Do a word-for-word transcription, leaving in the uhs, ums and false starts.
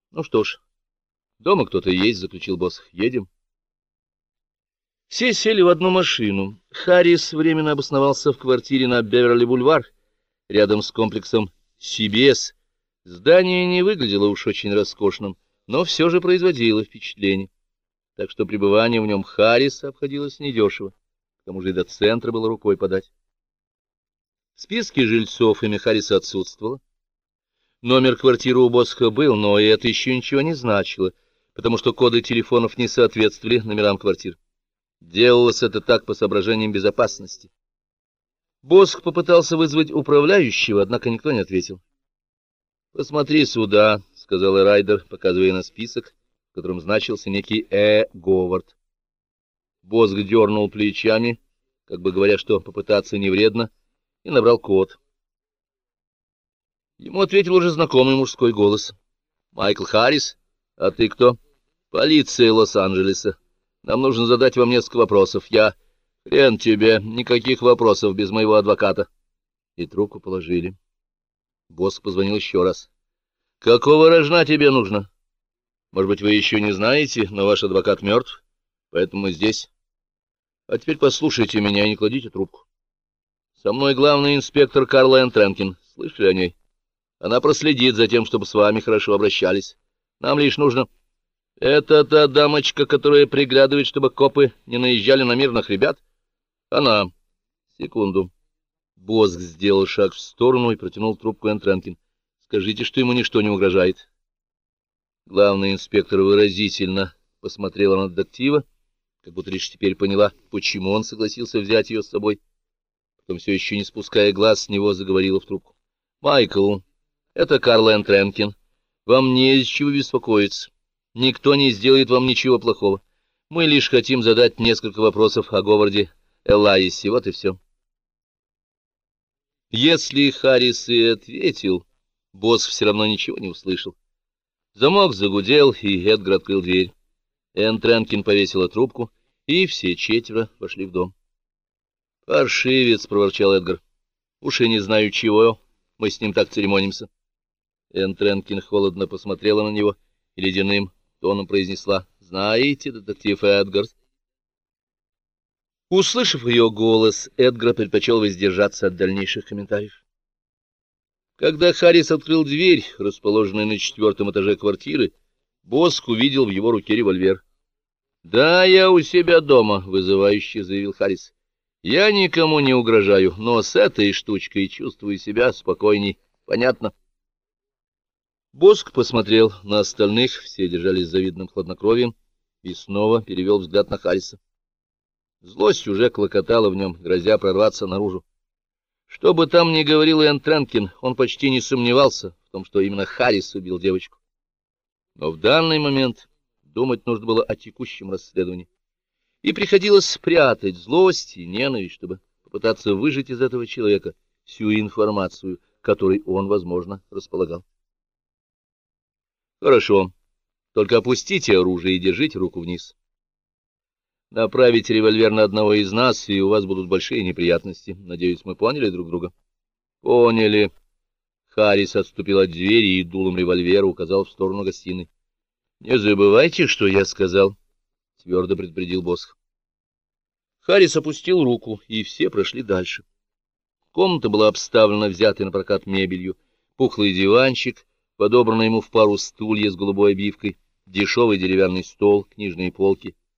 Ну что ж, дома кто-то есть, — заключил босс. Едем. Все сели в одну машину. Харрис временно обосновался в квартире на Беверли-бульвар, рядом с комплексом Си Би Эс. Здание не выглядело уж очень роскошным, но все же производило впечатление. Так что пребывание в нем Харриса обходилось недешево, к тому же и до центра было рукой подать. В списке жильцов имя Харриса отсутствовало. Номер квартиры у Босха был, но и это еще ничего не значило, потому что коды телефонов не соответствовали номерам квартир. Делалось это так по соображениям безопасности. Босх попытался вызвать управляющего, однако никто не ответил. — Посмотри сюда, — сказал Райдер, показывая на список, в котором значился некий Э. Говард. Босх дернул плечами, как бы говоря, что попытаться не вредно, и набрал код. Ему ответил уже знакомый мужской голос. — Майкл Харрис? А ты кто? — Полиция Лос-Анджелеса. Нам нужно задать вам несколько вопросов. Я... Хрен тебе, никаких вопросов без моего адвоката. И трубку положили. Босх позвонил еще раз. — Какого рожна тебе нужно? Может быть, вы еще не знаете, но ваш адвокат мертв, поэтому мы здесь. А теперь послушайте меня и не кладите трубку. Со мной главный инспектор Карла Энн Тренкин. Слышали о ней? Она проследит за тем, чтобы с вами хорошо обращались. Нам лишь нужно... Это та дамочка, которая приглядывает, чтобы копы не наезжали на мирных ребят? Она. Секунду. Босх сделал шаг в сторону и протянул трубку Энн Тренкин. Скажите, что ему ничто не угрожает. Главный инспектор выразительно посмотрела на детектива, как будто лишь теперь поняла, почему он согласился взять ее с собой. Потом, все еще не спуская глаз с него, заговорила в трубку. — Майкл, это Карл Энн Тренкин. Вам не из чего беспокоиться. Никто не сделает вам ничего плохого. Мы лишь хотим задать несколько вопросов о Говарде Элайсе. Вот и все. Если Харрис и ответил, босс все равно ничего не услышал. Замок загудел, и Эдгар открыл дверь. Энн Тренкин повесила трубку, и все четверо вошли в дом. — Паршивец, — проворчал Эдгар. — Уж и не знаю чего, мы с ним так церемонимся. Энн Тренкин холодно посмотрела на него и ледяным тоном произнесла: — Знаете, детектив Эдгар? Услышав ее голос, Эдгар предпочел воздержаться от дальнейших комментариев. Когда Харрис открыл дверь, расположенную на четвертом этаже квартиры, Босх увидел в его руке револьвер. — Да, я у себя дома, — вызывающе заявил Харрис. — Я никому не угрожаю, но с этой штучкой чувствую себя спокойней. Понятно? Босх посмотрел на остальных, все держались с завидным хладнокровием, и снова перевел взгляд на Харриса. Злость уже клокотала в нем, грозя прорваться наружу. Что бы там ни говорил Энн Тренкин, он почти не сомневался в том, что именно Харрис убил девочку. Но в данный момент думать нужно было о текущем расследовании, и приходилось спрятать злость и ненависть, чтобы попытаться выжать из этого человека всю информацию, которой он, возможно, располагал. Хорошо, только опустите оружие и держите руку вниз. Направите револьвер на одного из нас, и у вас будут большие неприятности. Надеюсь, мы поняли друг друга? Поняли. Харрис отступил от двери и дулом револьвера указал в сторону гостиной. Не забывайте, что я сказал, твердо предупредил Босх. Харрис опустил руку, и все прошли дальше. Комната была обставлена взятой на прокат мебелью, пухлый диванчик, подобранный ему в пару стулья с голубой обивкой, дешевый деревянный стол, книжные полки